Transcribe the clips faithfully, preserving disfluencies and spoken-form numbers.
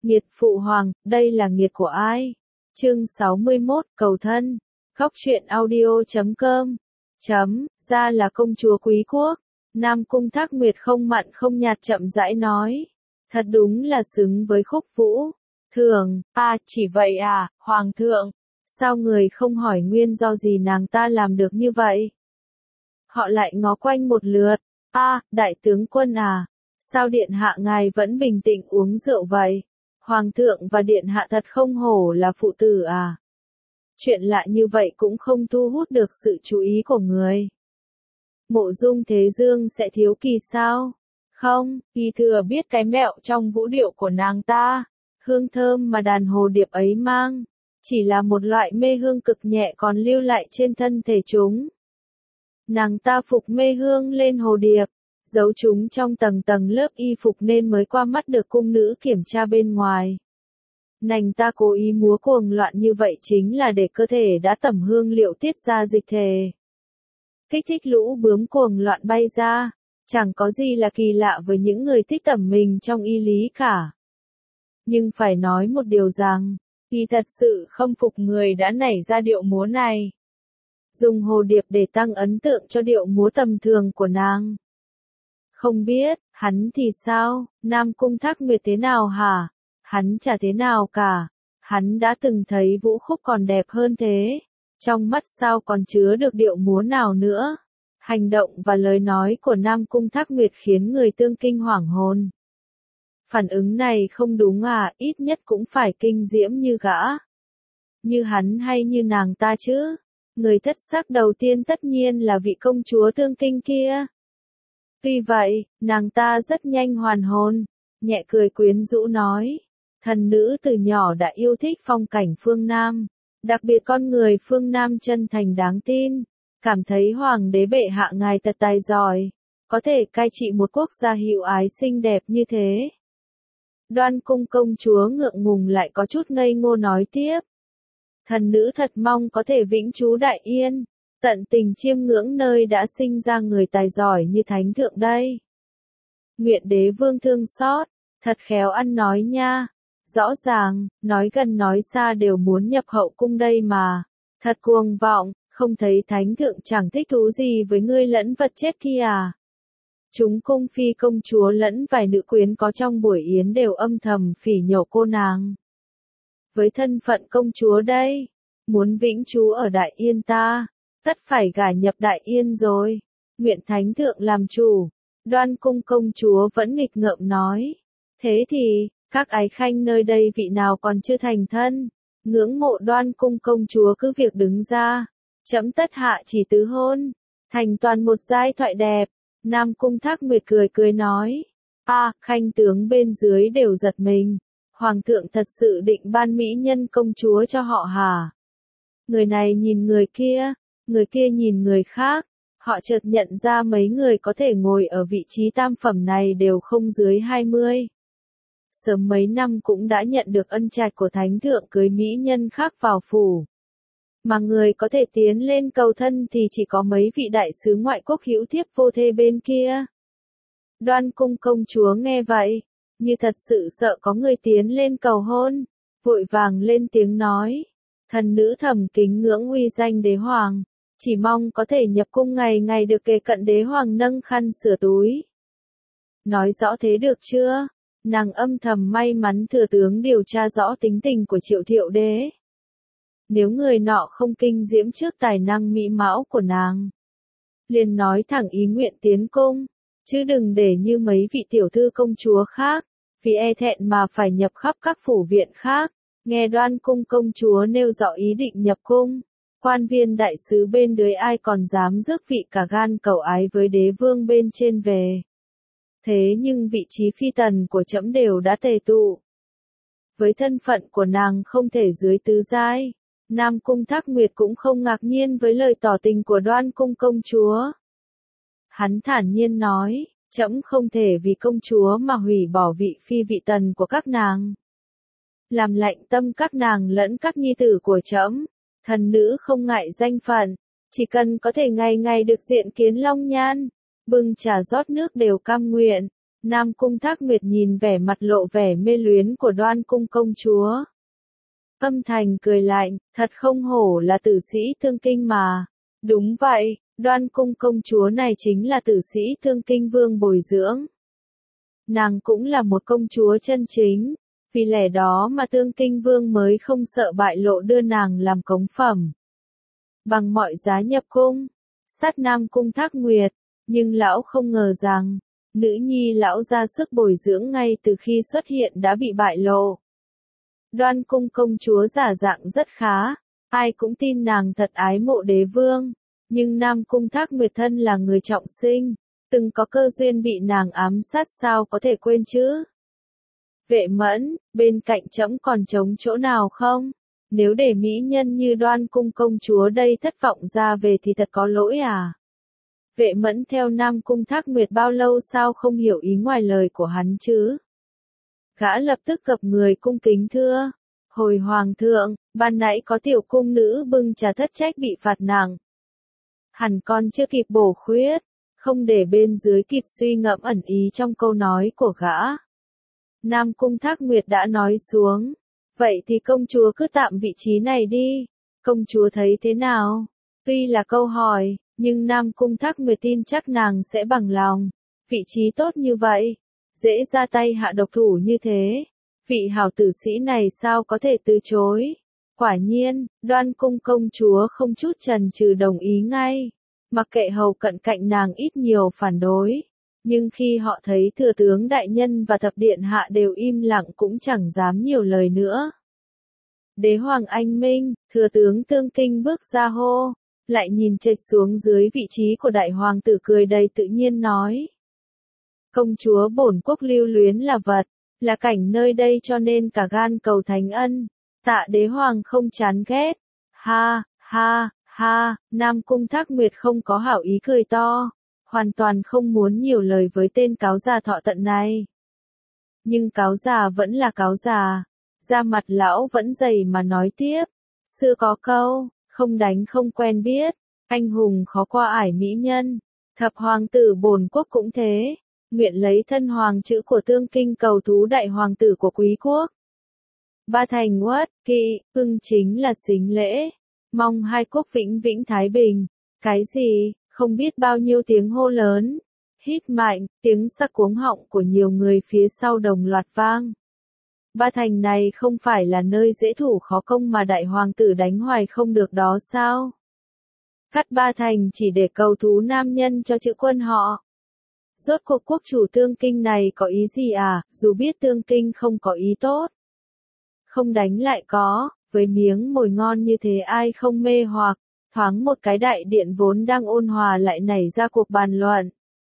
Nghiệt phụ hoàng, đây là nghiệt của ai? Chương sáu mươi mốt, cầu thân. Góc truyện audio chấm com. Chấm, ra là công chúa quý quốc. Nam Cung Thác Nguyệt không mặn không nhạt chậm rãi nói. Thật đúng là xứng với Khúc Vũ. Thường, à, chỉ vậy à, hoàng thượng. Sao người không hỏi nguyên do gì nàng ta làm được như vậy? Họ lại ngó quanh một lượt. À, đại tướng quân à, sao điện hạ ngài vẫn bình tĩnh uống rượu vậy? Hoàng thượng và điện hạ thật không hổ là phụ tử à? Chuyện lạ như vậy cũng không thu hút được sự chú ý của người. Mộ Dung Thế Dương sẽ thiếu kỳ sao? Không, y thừa biết cái mẹo trong vũ điệu của nàng ta. Hương thơm mà đàn hồ điệp ấy mang, chỉ là một loại mê hương cực nhẹ còn lưu lại trên thân thể chúng. Nàng ta phục mê hương lên hồ điệp, giấu chúng trong tầng tầng lớp y phục nên mới qua mắt được cung nữ kiểm tra bên ngoài. Nàng ta cố ý múa cuồng loạn như vậy chính là để cơ thể đã tẩm hương liệu tiết ra dịch thể. Kích thích lũ bướm cuồng loạn bay ra, chẳng có gì là kỳ lạ với những người thích tẩm mình trong y lý cả. Nhưng phải nói một điều rằng, y thật sự không phục người đã nảy ra điệu múa này. Dùng hồ điệp để tăng ấn tượng cho điệu múa tầm thường của nàng. Không biết, hắn thì sao, Nam Cung Thác Nguyệt thế nào hả? Hắn chả thế nào cả. Hắn đã từng thấy Vũ Khúc còn đẹp hơn thế. Trong mắt sao còn chứa được điệu múa nào nữa. Hành động và lời nói của Nam Cung Thác Nguyệt khiến người tương kinh hoảng hồn. Phản ứng này không đúng à, ít nhất cũng phải kinh diễm như gã. Như hắn hay như nàng ta chứ. Người thất sắc đầu tiên tất nhiên là vị công chúa tương kinh kia. Vì vậy, nàng ta rất nhanh hoàn hồn, nhẹ cười quyến rũ nói. Thần nữ từ nhỏ đã yêu thích phong cảnh phương Nam, đặc biệt con người phương Nam chân thành đáng tin, cảm thấy hoàng đế bệ hạ ngài thật tài giỏi, có thể cai trị một quốc gia hữu ái xinh đẹp như thế. Đoan Cung công chúa ngượng ngùng lại có chút ngây ngô nói tiếp. Thần nữ thật mong có thể vĩnh trú Đại Yên, tận tình chiêm ngưỡng nơi đã sinh ra người tài giỏi như thánh thượng đây. Nguyện đế vương thương xót, thật khéo ăn nói nha. Rõ ràng, nói gần nói xa đều muốn nhập hậu cung đây mà. Thật cuồng vọng, không thấy thánh thượng chẳng thích thú gì với ngươi lẫn vật chết kia à. Chúng cung phi công chúa lẫn vài nữ quyến có trong buổi yến đều âm thầm phỉ nhổ cô nàng. Với thân phận công chúa đây, muốn vĩnh trú ở Đại Yên ta, tất phải gả nhập Đại Yên rồi. Nguyện thánh thượng làm chủ. Đoan Cung công chúa vẫn nghịch ngợm nói. Thế thì, các ái khanh nơi đây vị nào còn chưa thành thân, ngưỡng mộ Đoan Cung công chúa cứ việc đứng ra, trẫm tất hạ chỉ tứ hôn, thành toàn một giai thoại đẹp. Nam Cung Thác Nguyệt cười cười nói, a, khanh tướng bên dưới đều giật mình, hoàng thượng thật sự định ban mỹ nhân công chúa cho họ hả? Người này nhìn người kia, người kia nhìn người khác, họ chợt nhận ra mấy người có thể ngồi ở vị trí tam phẩm này đều không dưới hai mươi. Sớm mấy năm cũng đã nhận được ân trạch của thánh thượng cưới mỹ nhân khác vào phủ. Mà người có thể tiến lên cầu thân thì chỉ có mấy vị đại sứ ngoại quốc hữu thiếp vô thê bên kia. Đoan Cung công chúa nghe vậy, như thật sự sợ có người tiến lên cầu hôn, vội vàng lên tiếng nói. Thần nữ thầm kính ngưỡng uy danh đế hoàng, chỉ mong có thể nhập cung ngày ngày được kề cận đế hoàng nâng khăn sửa túi. Nói rõ thế được chưa? Nàng âm thầm may mắn thừa tướng điều tra rõ tính tình của Triệu Thiệu đế. Nếu người nọ không kinh diễm trước tài năng mỹ mão của nàng, liền nói thẳng ý nguyện tiến cung, chứ đừng để như mấy vị tiểu thư công chúa khác, vì e thẹn mà phải nhập khắp các phủ viện khác. Nghe Đoan Cung công chúa nêu rõ ý định nhập cung, quan viên đại sứ bên dưới ai còn dám rước vị cả gan cầu ái với đế vương bên trên về. Thế nhưng vị trí phi tần của trẫm đều đã tề tụ. Với thân phận của nàng không thể dưới tứ giai, Nam Cung Thác Nguyệt cũng không ngạc nhiên với lời tỏ tình của Đoan Cung công chúa. Hắn thản nhiên nói, trẫm không thể vì công chúa mà hủy bỏ vị phi vị tần của các nàng. Làm lạnh tâm các nàng lẫn các nhi tử của trẫm, thần nữ không ngại danh phận, chỉ cần có thể ngày ngày được diện kiến long nhan, bưng trà rót nước đều cam nguyện. Nam Cung Thác Nguyệt nhìn vẻ mặt lộ vẻ mê luyến của Đoan Cung công chúa. Âm Thành cười lạnh, thật không hổ là tử sĩ Thương Kinh mà. Đúng vậy, Đoan Cung công chúa này chính là tử sĩ Thương Kinh Vương bồi dưỡng. Nàng cũng là một công chúa chân chính, vì lẽ đó mà Thương Kinh Vương mới không sợ bại lộ đưa nàng làm cống phẩm. Bằng mọi giá nhập cung, sát Nam Cung Thác Nguyệt, nhưng lão không ngờ rằng, nữ nhi lão ra sức bồi dưỡng ngay từ khi xuất hiện đã bị bại lộ. Đoan Cung công chúa giả dạng rất khá, ai cũng tin nàng thật ái mộ đế vương, nhưng Nam Cung Thác Nguyệt thân là người trọng sinh, từng có cơ duyên bị nàng ám sát sao có thể quên chứ. Vệ Mẫn, bên cạnh trẫm còn trống chỗ nào không? Nếu để mỹ nhân như Đoan Cung công chúa đây thất vọng ra về thì thật có lỗi à? Vệ Mẫn theo Nam Cung Thác Nguyệt bao lâu sao không hiểu ý ngoài lời của hắn chứ? Gã lập tức gặp người cung kính thưa. Hồi hoàng thượng, ban nãy có tiểu cung nữ bưng trà thất trách bị phạt nặng. Hẳn con chưa kịp bổ khuyết, không để bên dưới kịp suy ngẫm ẩn ý trong câu nói của gã. Nam Cung Thác Nguyệt đã nói xuống. Vậy thì công chúa cứ tạm vị trí này đi. Công chúa thấy thế nào? Tuy là câu hỏi, nhưng Nam Cung Thác Nguyệt tin chắc nàng sẽ bằng lòng. Vị trí tốt như vậy, dễ ra tay hạ độc thủ như thế. Vị hảo tử sĩ này sao có thể từ chối? Quả nhiên, Đoan Cung công chúa không chút chần chừ đồng ý ngay. Mặc kệ hầu cận cạnh nàng ít nhiều phản đối. Nhưng khi họ thấy thừa tướng đại nhân và thập điện hạ đều im lặng cũng chẳng dám nhiều lời nữa. Đế hoàng anh minh, thừa tướng Thương Kinh bước ra hô, lại nhìn chệch xuống dưới vị trí của đại hoàng tử cười đầy tự nhiên nói. Công chúa bổn quốc lưu luyến là vật, là cảnh nơi đây cho nên cả gan cầu thánh ân, tạ đế hoàng không chán ghét. Ha, ha, ha, Nam Cung Thác Nguyệt không có hảo ý cười to. Hoàn toàn không muốn nhiều lời với tên cáo già thọ tận này. Nhưng cáo già vẫn là cáo già, da mặt lão vẫn dày mà nói tiếp. Xưa có câu, không đánh không quen biết, anh hùng khó qua ải mỹ nhân. Thập hoàng tử bổn quốc cũng thế, nguyện lấy thân hoàng chữ của Thương Kinh cầu thú đại hoàng tử của quý quốc. Ba thành uất, kỵ, ưng chính là xính lễ, mong hai quốc vĩnh vĩnh thái bình. Cái gì? Không biết bao nhiêu tiếng hô lớn, hít mạnh, tiếng sắc cuống họng của nhiều người phía sau đồng loạt vang. Ba thành này không phải là nơi dễ thủ khó công mà đại hoàng tử đánh hoài không được đó sao? Cắt ba thành chỉ để cầu thú nam nhân cho chữ quân họ. Rốt cuộc quốc chủ Thương Kinh này có ý gì à, dù biết Thương Kinh không có ý tốt. Không đánh lại có, với miếng mồi ngon như thế ai không mê hoặc. Thoáng một cái đại điện vốn đang ôn hòa lại nảy ra cuộc bàn luận.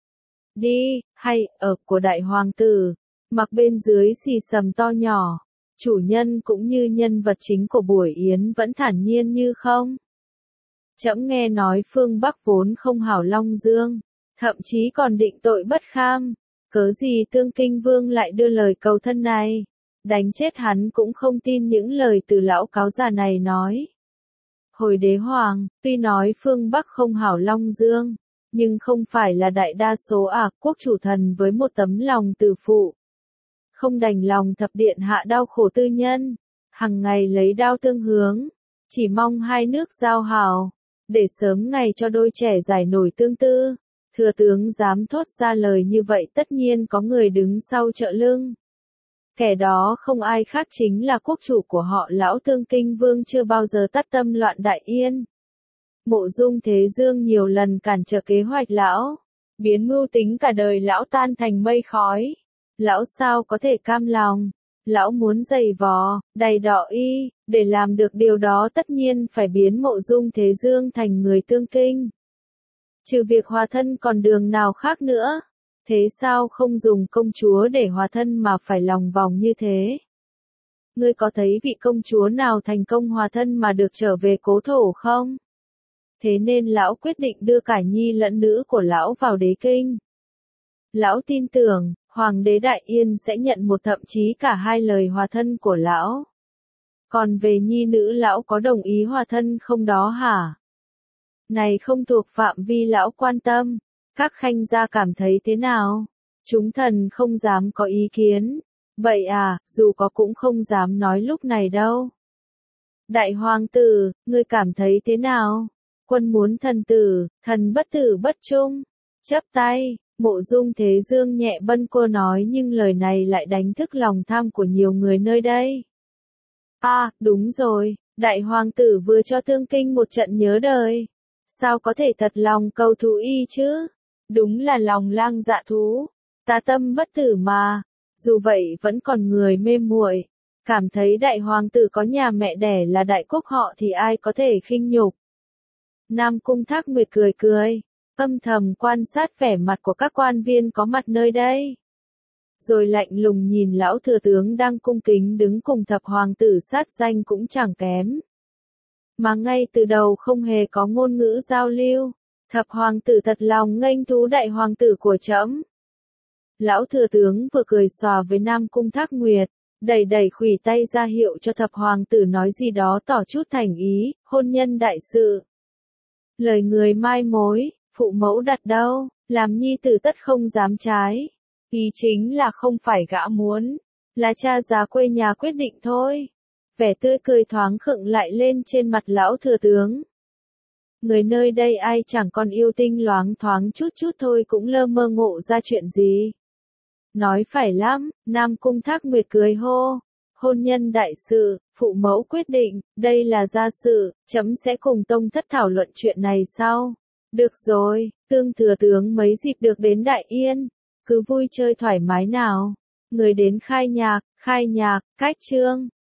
Đi, hay, ở của đại hoàng tử, mặc bên dưới xì sầm to nhỏ, chủ nhân cũng như nhân vật chính của buổi yến vẫn thản nhiên như không. Trẫm nghe nói phương Bắc vốn không hảo long dương, thậm chí còn định tội bất kham, cớ gì Thương Kinh Vương lại đưa lời cầu thân này, đánh chết hắn cũng không tin những lời từ lão cáo già này nói. Hồi đế hoàng, tuy nói phương Bắc không hảo long dương, nhưng không phải là đại đa số à, quốc chủ thần với một tấm lòng từ phụ. Không đành lòng thập điện hạ đau khổ tư nhân, hằng ngày lấy đao tương hướng, chỉ mong hai nước giao hảo, để sớm ngày cho đôi trẻ giải nổi tương tư. Thừa tướng dám thốt ra lời như vậy tất nhiên có người đứng sau trợ lưng. Kẻ đó không ai khác chính là quốc chủ của họ lão Thương Kinh Vương chưa bao giờ tắt tâm loạn đại yên. Mộ Dung Thế Dương nhiều lần cản trở kế hoạch lão, biến mưu tính cả đời lão tan thành mây khói. Lão sao có thể cam lòng, lão muốn giày vò, đầy đọ y, để làm được điều đó tất nhiên phải biến Mộ Dung Thế Dương thành người Thương Kinh. Trừ việc hòa thân còn đường nào khác nữa. Thế sao không dùng công chúa để hòa thân mà phải lòng vòng như thế? Ngươi có thấy vị công chúa nào thành công hòa thân mà được trở về cố thổ không? Thế nên lão quyết định đưa cả nhi lẫn nữ của lão vào đế kinh. Lão tin tưởng, Hoàng đế Đại Yên sẽ nhận một thậm chí cả hai lời hòa thân của lão. Còn về nhi nữ lão có đồng ý hòa thân không đó hả? Này không thuộc phạm vi lão quan tâm. Các khanh gia cảm thấy thế nào? Chúng thần không dám có ý kiến. Vậy à, dù có cũng không dám nói lúc này đâu. Đại hoàng tử, ngươi cảm thấy thế nào? Quân muốn thần tử, thần bất tử bất trung. Chắp tay, Mộ Dung Thế Dương nhẹ bâng quơ nói nhưng lời này lại đánh thức lòng tham của nhiều người nơi đây. À, đúng rồi, đại hoàng tử vừa cho Tương Kinh một trận nhớ đời. Sao có thể thật lòng cầu thú y chứ? Đúng là lòng lang dạ thú. Ta tâm bất tử mà. Dù vậy vẫn còn người mê muội, cảm thấy đại hoàng tử có nhà mẹ đẻ là đại quốc họ thì ai có thể khinh nhục. Nam Cung Thác Nguyệt cười cười, âm thầm quan sát vẻ mặt của các quan viên có mặt nơi đây. Rồi lạnh lùng nhìn lão thừa tướng đang cung kính đứng cùng thập hoàng tử sát danh cũng chẳng kém. Mà ngay từ đầu không hề có ngôn ngữ giao lưu, thập hoàng tử thật lòng nghênh thú đại hoàng tử của trẫm. Lão thừa tướng vừa cười xòa với Nam Cung Thác Nguyệt, đẩy đẩy khuỷu tay ra hiệu cho thập hoàng tử nói gì đó tỏ chút thành ý, hôn nhân đại sự. Lời người mai mối, phụ mẫu đặt đâu, làm nhi tử tất không dám trái. Ý chính là không phải gã muốn, là cha già quê nhà quyết định thôi. Vẻ tươi cười thoáng khựng lại lên trên mặt lão thừa tướng. Người nơi đây ai chẳng còn yêu tinh loáng thoáng chút chút thôi cũng lơ mơ ngộ ra chuyện gì. Nói phải lắm, Nam Cung Thác Nguyệt cười hô. Hôn nhân đại sự, phụ mẫu quyết định, đây là gia sự, chấm sẽ cùng tông thất thảo luận chuyện này sau. Được rồi, Tương thừa tướng mấy dịp được đến Đại Yên, cứ vui chơi thoải mái nào. Người đến khai nhạc, khai nhạc, cách chương.